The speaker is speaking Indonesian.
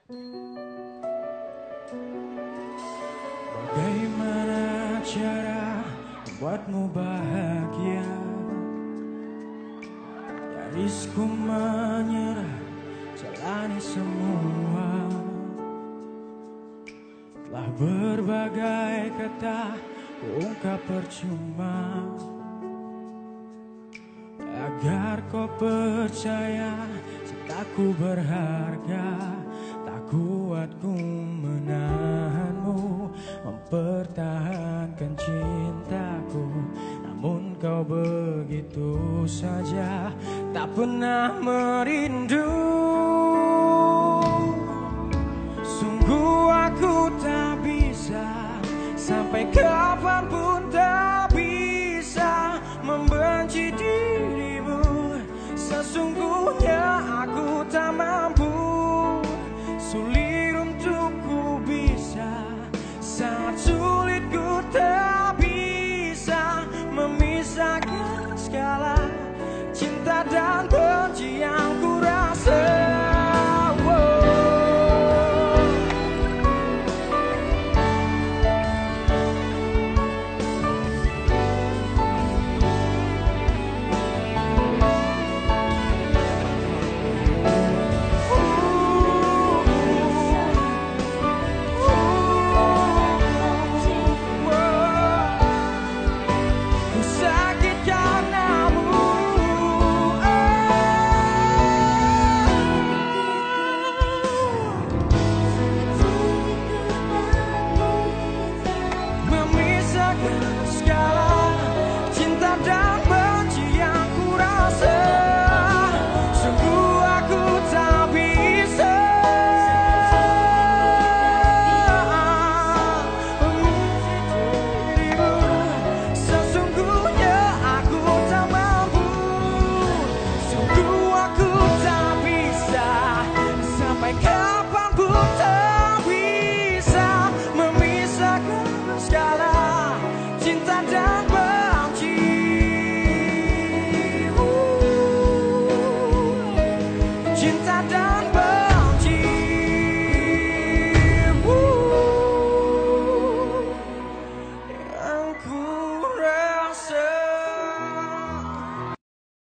Bagaimana cara membuatmu bahagia? Nyaris ku menyerah, jalani semua. Telah berbagai kata ku ungkap percuma, agar kau percaya cintaku berharga. Tak kuat ku menahanmu, mempertahankan cintaku. Namun kau begitu saja tak pernah merindu.